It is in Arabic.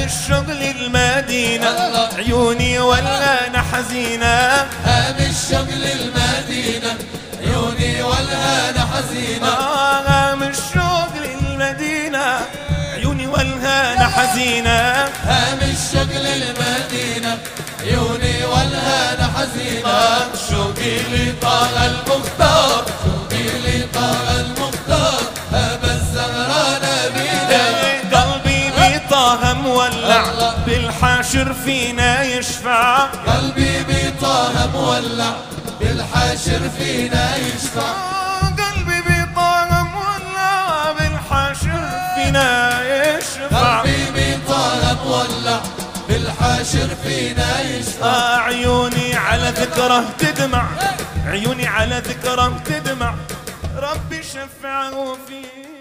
الشغل المدينة عيوني والهنا حزينة، هام الشغل المدينة عيوني والهنا حزينة، هام الشغل المدينة عيوني والهنا حزينة، هام الشغل المدينة عيوني والهنا حزينة، شوقي لطه المختار، شوقي لطه المختار، هذا الزهران بينا، قلبي بطه مولع بالحاشر فينا يشفع، قلبي بطه مولع بالحاشر فينا يشفع، قلبي بطه مولع بالحاشر فينا يشفع، قلبي بطه مولع بالحاشر فينا يشفع، عيوني على ذكره تدمع، عيوني على ذكره تدمع، ربي شفعه فيه.